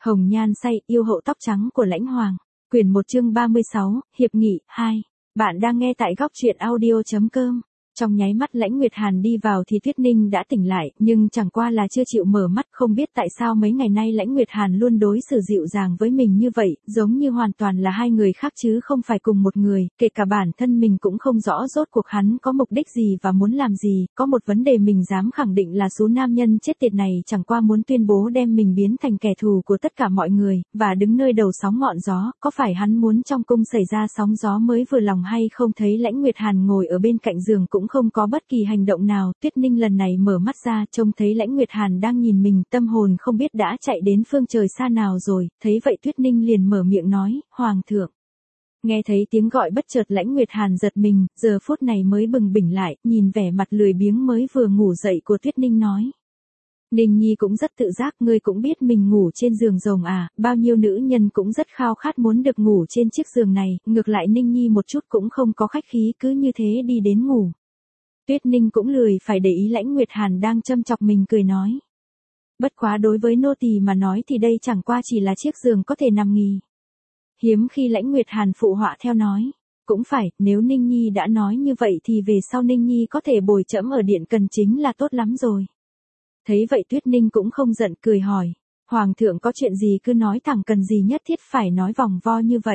Hồng nhan say, yêu hậu tóc trắng của Lãnh Hoàng. Quyển 1 chương 36, Hiệp nghị 2. Bạn đang nghe tại góc truyện audio.com. Trong nháy mắt Lãnh Nguyệt Hàn đi vào thì Tuyết Ninh đã tỉnh lại, nhưng chẳng qua là chưa chịu mở mắt, không biết tại sao mấy ngày nay Lãnh Nguyệt Hàn luôn đối xử dịu dàng với mình như vậy, giống như hoàn toàn là hai người khác chứ không phải cùng một người, kể cả bản thân mình cũng không rõ rốt cuộc hắn có mục đích gì và muốn làm gì, có một vấn đề mình dám khẳng định là số nam nhân chết tiệt này chẳng qua muốn tuyên bố đem mình biến thành kẻ thù của tất cả mọi người, và đứng nơi đầu sóng ngọn gió, có phải hắn muốn trong cung xảy ra sóng gió mới vừa lòng hay không? Thấy Lãnh Nguyệt Hàn ngồi ở bên cạnh giường cũng không có bất kỳ hành động nào, Tuyết Ninh lần này mở mắt ra trông thấy Lãnh Nguyệt Hàn đang nhìn mình, tâm hồn không biết đã chạy đến phương trời xa nào rồi, thấy vậy Tuyết Ninh liền mở miệng nói, Hoàng thượng. Nghe thấy tiếng gọi bất chợt Lãnh Nguyệt Hàn giật mình, giờ phút này mới bừng tỉnh lại, nhìn vẻ mặt lười biếng mới vừa ngủ dậy của Tuyết Ninh nói. Ninh Nhi cũng rất tự giác, ngươi cũng biết mình ngủ trên giường rồng à, bao nhiêu nữ nhân cũng rất khao khát muốn được ngủ trên chiếc giường này, ngược lại Ninh Nhi một chút cũng không có khách khí, cứ như thế đi đến ngủ. Tuyết Ninh cũng lười phải để ý Lãnh Nguyệt Hàn đang châm chọc mình, cười nói. Bất quá đối với nô tỳ mà nói thì đây chẳng qua chỉ là chiếc giường có thể nằm nghỉ. Hiếm khi Lãnh Nguyệt Hàn phụ họa theo nói. Cũng phải, nếu Ninh Nhi đã nói như vậy thì về sau Ninh Nhi có thể bồi trẫm ở điện cần chính là tốt lắm rồi. Thấy vậy Tuyết Ninh cũng không giận, cười hỏi. Hoàng thượng có chuyện gì cứ nói thẳng, cần gì nhất thiết phải nói vòng vo như vậy.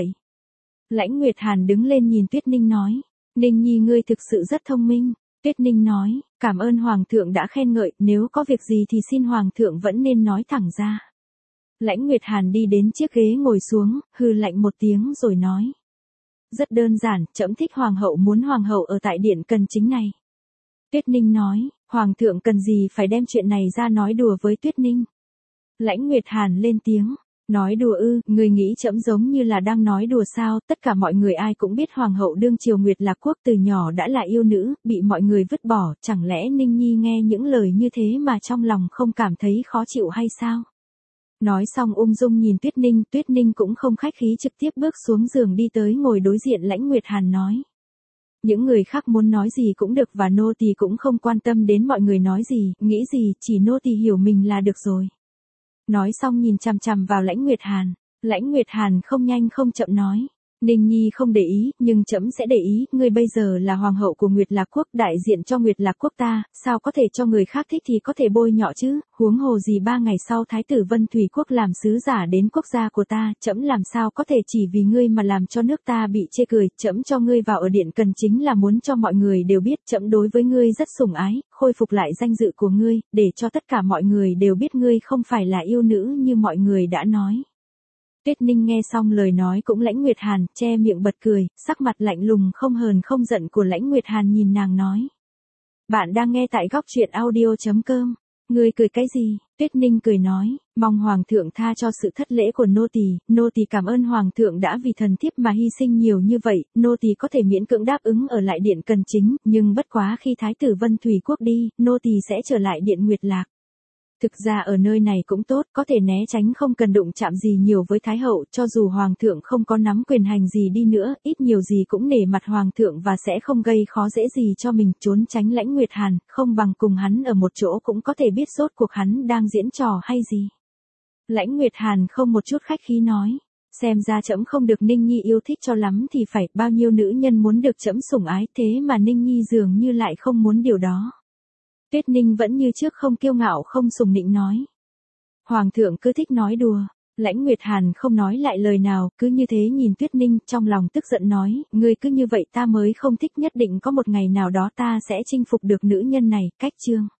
Lãnh Nguyệt Hàn đứng lên nhìn Tuyết Ninh nói. Ninh Nhi ngươi thực sự rất thông minh. Tuyết Ninh nói, cảm ơn Hoàng thượng đã khen ngợi, nếu có việc gì thì xin Hoàng thượng vẫn nên nói thẳng ra. Lãnh Nguyệt Hàn đi đến chiếc ghế ngồi xuống, hừ lạnh một tiếng rồi nói. Rất đơn giản, trẫm thích Hoàng hậu, muốn Hoàng hậu ở tại điện cần chính này. Tuyết Ninh nói, Hoàng thượng cần gì phải đem chuyện này ra nói đùa với Tuyết Ninh. Lãnh Nguyệt Hàn lên tiếng. Nói đùa ư, người nghĩ trẫm giống như là đang nói đùa sao? Tất cả mọi người ai cũng biết Hoàng hậu đương triều Nguyệt Lạc Quốc từ nhỏ đã là yêu nữ, bị mọi người vứt bỏ, chẳng lẽ Ninh Nhi nghe những lời như thế mà trong lòng không cảm thấy khó chịu hay sao? Nói xong ung dung nhìn Tuyết Ninh cũng không khách khí trực tiếp bước xuống giường đi tới ngồi đối diện Lãnh Nguyệt Hàn nói. Những người khác muốn nói gì cũng được và nô tỳ cũng không quan tâm đến mọi người nói gì, nghĩ gì, chỉ nô tỳ hiểu mình là được rồi. Nói xong nhìn chằm chằm vào Lãnh Nguyệt Hàn. Lãnh Nguyệt Hàn không nhanh không chậm nói. Ninh Nhi không để ý, nhưng trẫm sẽ để ý, ngươi bây giờ là hoàng hậu của Nguyệt Lạc Quốc, đại diện cho Nguyệt Lạc Quốc ta, sao có thể cho người khác thích thì có thể bôi nhọ chứ, huống hồ gì 3 ngày sau Thái tử Vân Thủy Quốc làm sứ giả đến quốc gia của ta, trẫm làm sao có thể chỉ vì ngươi mà làm cho nước ta bị chê cười, trẫm cho ngươi vào ở điện cần chính là muốn cho mọi người đều biết trẫm đối với ngươi rất sủng ái, khôi phục lại danh dự của ngươi, để cho tất cả mọi người đều biết ngươi không phải là yêu nữ như mọi người đã nói. Tuyết Ninh nghe xong lời nói cũng Lãnh Nguyệt Hàn, che miệng bật cười, sắc mặt lạnh lùng không hờn không giận của Lãnh Nguyệt Hàn nhìn nàng nói. Bạn đang nghe tại góc truyện audio.com. Ngươi cười cái gì? Tuyết Ninh cười nói, mong Hoàng thượng tha cho sự thất lễ của nô tỳ cảm ơn Hoàng thượng đã vì thần thiếp mà hy sinh nhiều như vậy, nô tỳ có thể miễn cưỡng đáp ứng ở lại điện cần chính, nhưng bất quá khi Thái tử Vân Thủy Quốc đi, nô tỳ sẽ trở lại điện Nguyệt Lạc. Thực ra ở nơi này cũng tốt, có thể né tránh không cần đụng chạm gì nhiều với Thái hậu, cho dù Hoàng thượng không có nắm quyền hành gì đi nữa, ít nhiều gì cũng nể mặt Hoàng thượng và sẽ không gây khó dễ gì cho mình, trốn tránh Lãnh Nguyệt Hàn, không bằng cùng hắn ở một chỗ cũng có thể biết rốt cuộc hắn đang diễn trò hay gì. Lãnh Nguyệt Hàn không một chút khách khí nói, xem ra trẫm không được Ninh Nhi yêu thích cho lắm thì phải, bao nhiêu nữ nhân muốn được trẫm sủng ái, thế mà Ninh Nhi dường như lại không muốn điều đó. Tuyết Ninh vẫn như trước không kiêu ngạo không sùng nịnh nói. Hoàng thượng cứ thích nói đùa. Lãnh Nguyệt Hàn không nói lại lời nào, cứ như thế nhìn Tuyết Ninh, trong lòng tức giận nói, ngươi cứ như vậy ta mới không thích, nhất định có một ngày nào đó ta sẽ chinh phục được nữ nhân này, cách chương.